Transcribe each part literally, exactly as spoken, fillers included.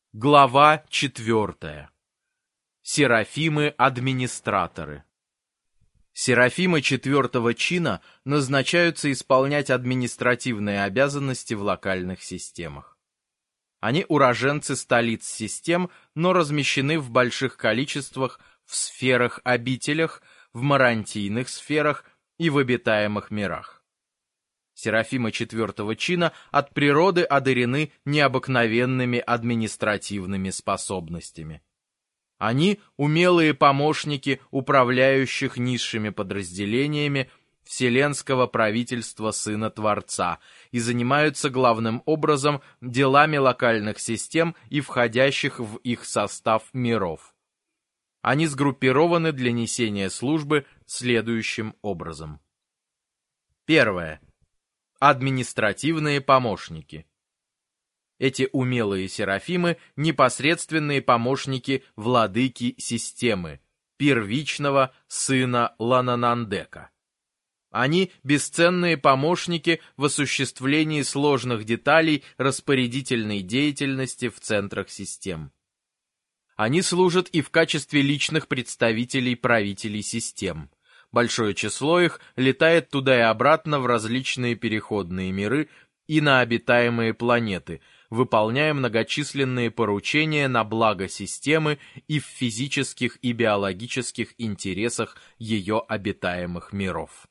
Глава четвертая. Серафимы-администраторы. Серафимы четвертого чина назначаются исполнять административные обязанности в локальных системах. Они уроженцы столиц систем, но размещены в больших количествах в сферах-обителях, в марантийных сферах и в обитаемых мирах. Серафимы четвертого чина от природы одарены необыкновенными административными способностями. Они – умелые помощники управляющих низшими подразделениями вселенского правительства Сына Творца и занимаются главным образом делами локальных систем и входящих в их состав миров. Они сгруппированы для несения службы следующим образом. Первое. Административные помощники. Эти умелые серафимы – непосредственные помощники владыки системы, первичного сына Лананандека. Они – бесценные помощники в осуществлении сложных деталей распорядительной деятельности в центрах систем. Они служат и в качестве личных представителей правителей систем. Большое число их летает туда и обратно в различные переходные миры и на обитаемые планеты, выполняя многочисленные поручения на благо системы и в физических и биологических интересах ее обитаемых миров.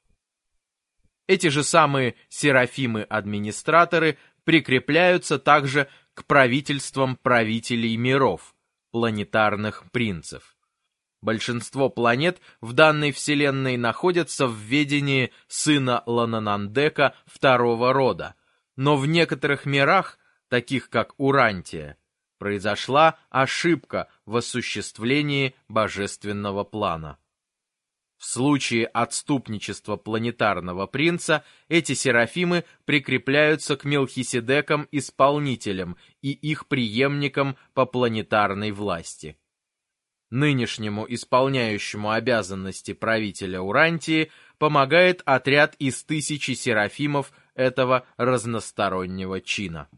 Эти же самые серафимы-администраторы прикрепляются также к правительствам правителей миров, планетарных принцев. Большинство планет в данной вселенной находятся в ведении сына Лананандека второго рода, но в некоторых мирах, таких как Урантия, произошла ошибка в осуществлении божественного плана. В случае отступничества планетарного принца эти серафимы прикрепляются к Мелхиседекам-исполнителям и их преемникам по планетарной власти. Нынешнему исполняющему обязанности правителя Урантии помогает отряд из тысячи серафимов этого разностороннего чина.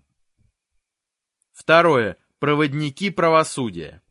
Второе. Проводники правосудия.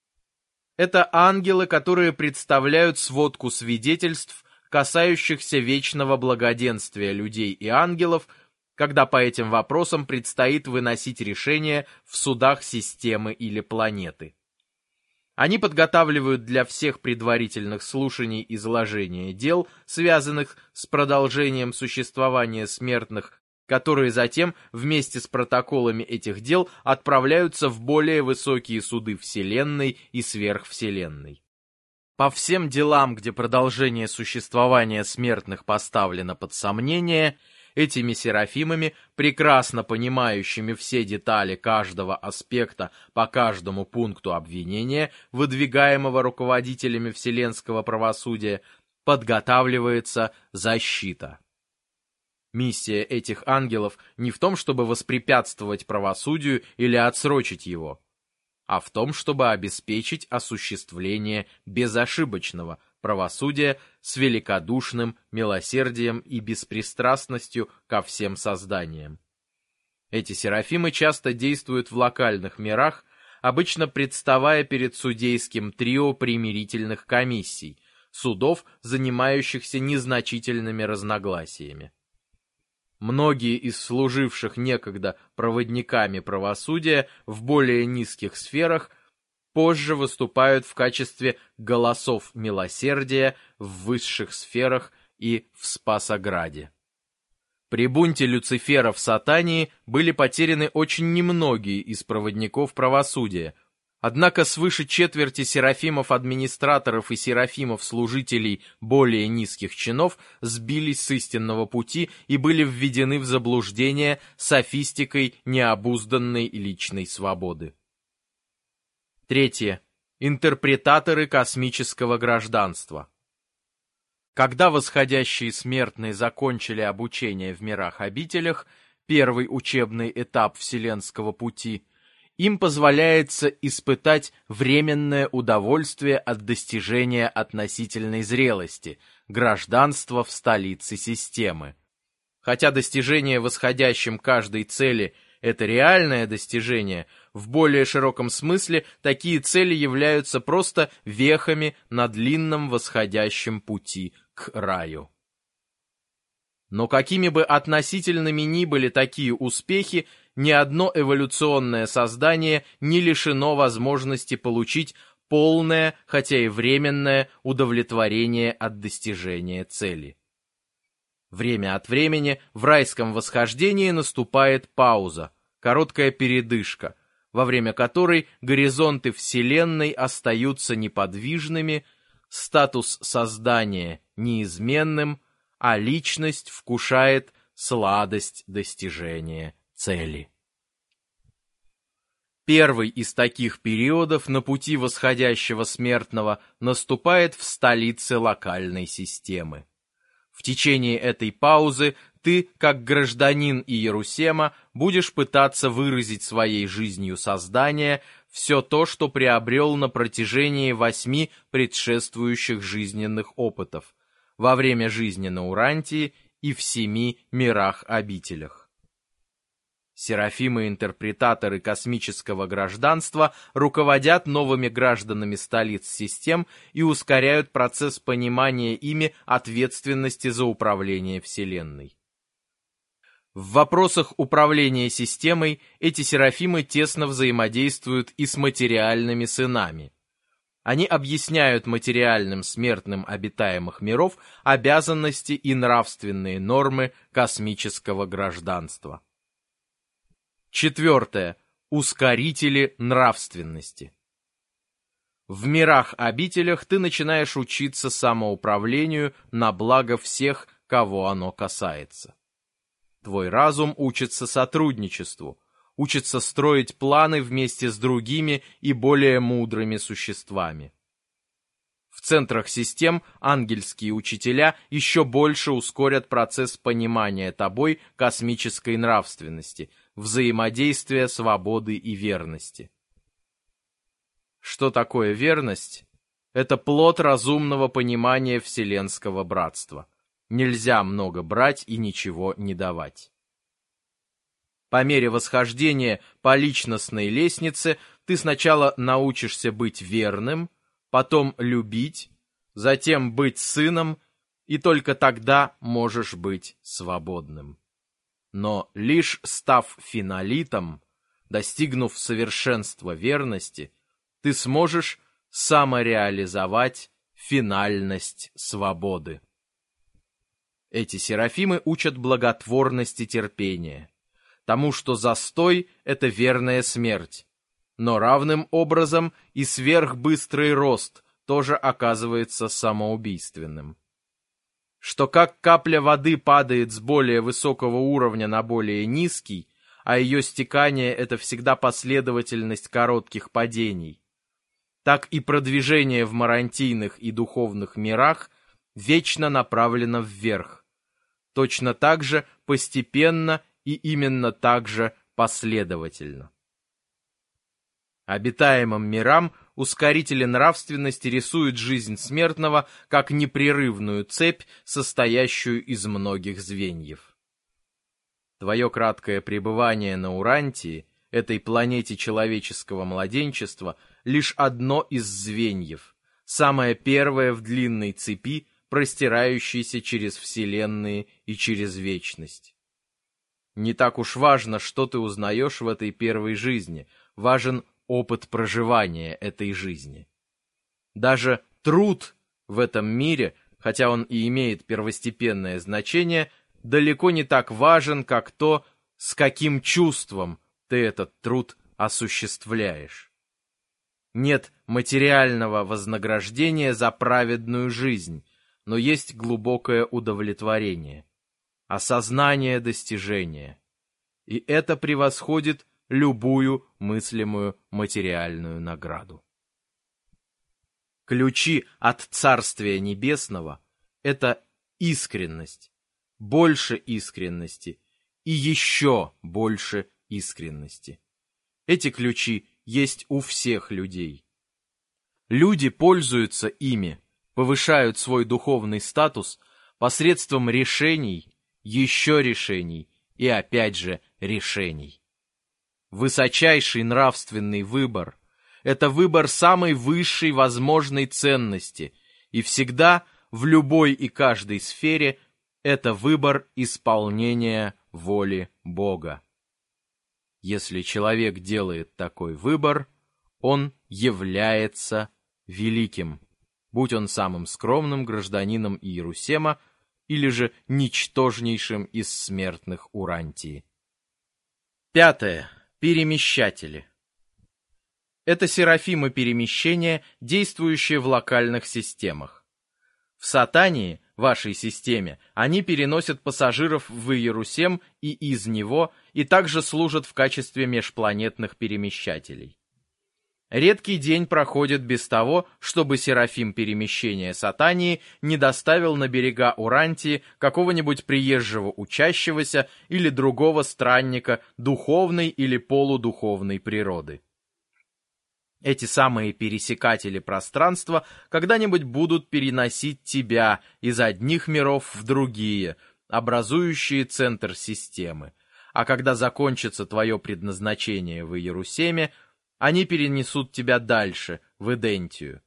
Это ангелы, которые представляют сводку свидетельств, касающихся вечного благоденствия людей и ангелов, когда по этим вопросам предстоит выносить решения в судах системы или планеты. Они подготавливают для всех предварительных слушаний изложения дел, связанных с продолжением существования смертных, которые затем вместе с протоколами этих дел отправляются в более высокие суды Вселенной и сверхвселенной. По всем делам, где продолжение существования смертных поставлено под сомнение, этими серафимами, прекрасно понимающими все детали каждого аспекта по каждому пункту обвинения, выдвигаемого руководителями вселенского правосудия, подготавливается защита. Миссия этих ангелов не в том, чтобы воспрепятствовать правосудию или отсрочить его, а в том, чтобы обеспечить осуществление безошибочного правосудия с великодушным милосердием и беспристрастностью ко всем созданиям. Эти серафимы часто действуют в локальных мирах, обычно представая перед судейским трио примирительных комиссий, судов, занимающихся незначительными разногласиями. Многие из служивших некогда проводниками правосудия в более низких сферах позже выступают в качестве голосов милосердия в высших сферах и в Спасограде. При бунте Люцифера в Сатании были потеряны очень немногие из проводников правосудия, однако свыше четверти серафимов-администраторов и серафимов-служителей более низких чинов сбились с истинного пути и были введены в заблуждение софистикой необузданной личной свободы. Третье. Интерпретаторы космического гражданства. Когда восходящие смертные закончили обучение в мирах-обителях, первый учебный этап вселенского пути, им позволяется испытать временное удовольствие от достижения относительной зрелости, гражданства в столице системы. Хотя достижение восходящим каждой цели это реальное достижение, в более широком смысле такие цели являются просто вехами на длинном восходящем пути к раю. Но какими бы относительными ни были такие успехи, ни одно эволюционное создание не лишено возможности получить полное, хотя и временное, удовлетворение от достижения цели. Время от времени в райском восхождении наступает пауза, короткая передышка, во время которой горизонты Вселенной остаются неподвижными, статус создания неизменным, а личность вкушает сладость достижения цели. Первый из таких периодов на пути восходящего смертного наступает в столице локальной системы. В течение этой паузы ты, как гражданин Иерусема, будешь пытаться выразить своей жизнью создания все то, что приобрел на протяжении восьми предшествующих жизненных опытов, во время жизни на Урантии и в семи мирах-обителях. Серафимы-интерпретаторы космического гражданства руководят новыми гражданами столиц систем и ускоряют процесс понимания ими ответственности за управление Вселенной. В вопросах управления системой эти серафимы тесно взаимодействуют и с материальными сынами. Они объясняют материальным смертным обитаемых миров обязанности и нравственные нормы космического гражданства. Четвертое. Ускорители нравственности. В мирах-обителях ты начинаешь учиться самоуправлению на благо всех, кого оно касается. Твой разум учится сотрудничеству, учится строить планы вместе с другими и более мудрыми существами. В центрах систем ангельские учителя еще больше ускорят процесс понимания тобой космической нравственности, взаимодействия свободы и верности. Что такое верность? Это плод разумного понимания вселенского братства. Нельзя много брать и ничего не давать. По мере восхождения по личностной лестнице ты сначала научишься быть верным, потом любить, затем быть сыном, и только тогда можешь быть свободным. Но лишь став финалитом, достигнув совершенства верности, ты сможешь самореализовать финальность свободы. Эти серафимы учат благотворности терпения, тому, что застой — это верная смерть, но равным образом и сверхбыстрый рост тоже оказывается самоубийственным. Что как капля воды падает с более высокого уровня на более низкий, а ее стекание — это всегда последовательность коротких падений, так и продвижение в марантийных и духовных мирах вечно направлено вверх, точно так же постепенно и именно так же последовательно. Обитаемым мирам ускорители нравственности рисуют жизнь смертного как непрерывную цепь, состоящую из многих звеньев. Твое краткое пребывание на Урантии, этой планете человеческого младенчества, лишь одно из звеньев, самое первое в длинной цепи, простирающейся через вселенные и через вечность. Не так уж важно, что ты узнаешь в этой первой жизни, важен опыт проживания этой жизни. Даже труд в этом мире, хотя он и имеет первостепенное значение, далеко не так важен, как то, с каким чувством ты этот труд осуществляешь. Нет материального вознаграждения за праведную жизнь, но есть глубокое удовлетворение, осознание достижения, и это превосходит любую мыслимую материальную награду. Ключи от Царствия Небесного — это искренность, больше искренности и еще больше искренности. Эти ключи есть у всех людей. Люди пользуются ими, повышают свой духовный статус посредством решений, еще решений и опять же решений. высочайший нравственный выбор. Это выбор самой высшей возможной ценности, и всегда, в любой и каждой сфере, это выбор исполнения воли Бога. Если человек делает такой выбор, он является великим, будь он самым скромным гражданином Иерусема или же ничтожнейшим из смертных Урантии. Пятое. Перемещатели. Это серафимы перемещения, действующие в локальных системах. В Сатании, вашей системе, они переносят пассажиров в Иерусем и из него, и также служат в качестве межпланетных перемещателей. Редкий день проходит без того, чтобы серафим перемещения Сатании не доставил на берега Урантии какого-нибудь приезжего учащегося или другого странника духовной или полудуховной природы. Эти самые пересекатели пространства когда-нибудь будут переносить тебя из одних миров в другие, образующие центр системы. А когда закончится твое предназначение в Иерусеме, они перенесут тебя дальше, в Эдентию.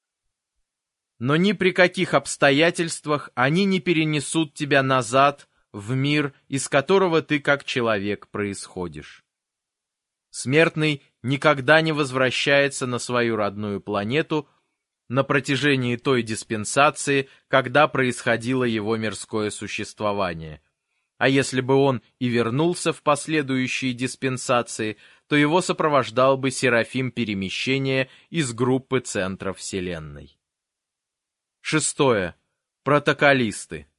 Но ни при каких обстоятельствах они не перенесут тебя назад, в мир, из которого ты как человек происходишь. Смертный никогда не возвращается на свою родную планету на протяжении той диспенсации, когда происходило его мирское существование. А если бы он и вернулся в последующие диспенсации, то его сопровождал бы серафим перемещения из группы центра Вселенной. Шестое. Протоколисты.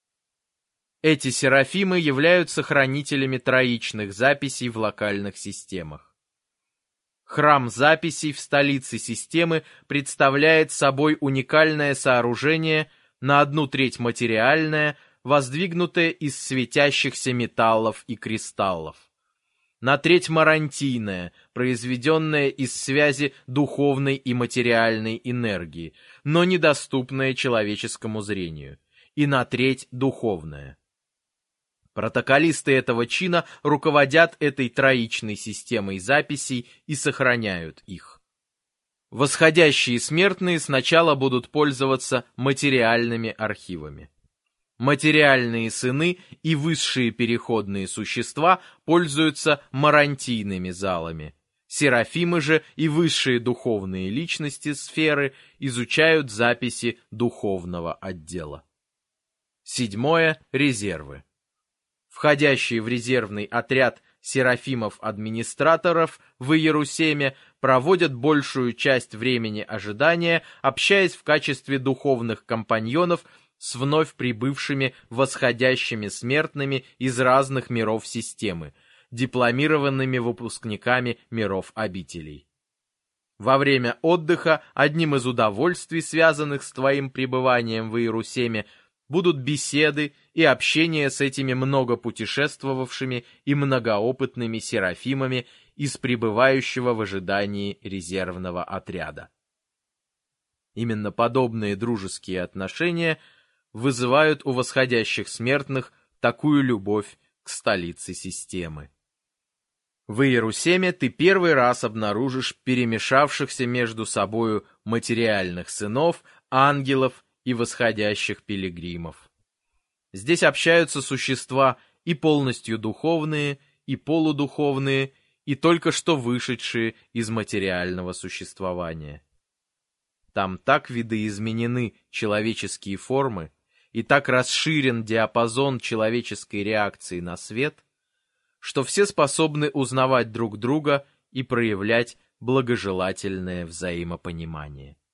Эти серафимы являются хранителями троичных записей в локальных системах. Храм записей в столице системы представляет собой уникальное сооружение, на одну треть материальное, воздвигнутое из светящихся металлов и кристаллов, на треть марантийное, произведенное из связи духовной и материальной энергии, но недоступное человеческому зрению, и на треть духовное. Протоколисты этого чина руководят этой троичной системой записей и сохраняют их. Восходящие смертные сначала будут пользоваться материальными архивами. Материальные сыны и высшие переходные существа пользуются марантийными залами. Серафимы же и высшие духовные личности сферы изучают записи духовного отдела. Седьмое. Резервы. Входящие в резервный отряд серафимов-администраторов в Иерусеме проводят большую часть времени ожидания, общаясь в качестве духовных компаньонов с вновь прибывшими восходящими смертными из разных миров системы, дипломированными выпускниками миров обителей. Во время отдыха одним из удовольствий, связанных с твоим пребыванием в Иерусеме, будут беседы и общение с этими многопутешествовавшими и многоопытными серафимами из пребывающего в ожидании резервного отряда. Именно подобные дружеские отношения вызывают у восходящих смертных такую любовь к столице системы. В Иерусеме ты первый раз обнаружишь перемешавшихся между собою материальных сынов, ангелов и восходящих пилигримов. Здесь общаются существа и полностью духовные, и полудуховные, и только что вышедшие из материального существования. Там так видоизменены человеческие формы, и так расширен диапазон человеческой реакции на свет, что все способны узнавать друг друга и проявлять благожелательное взаимопонимание.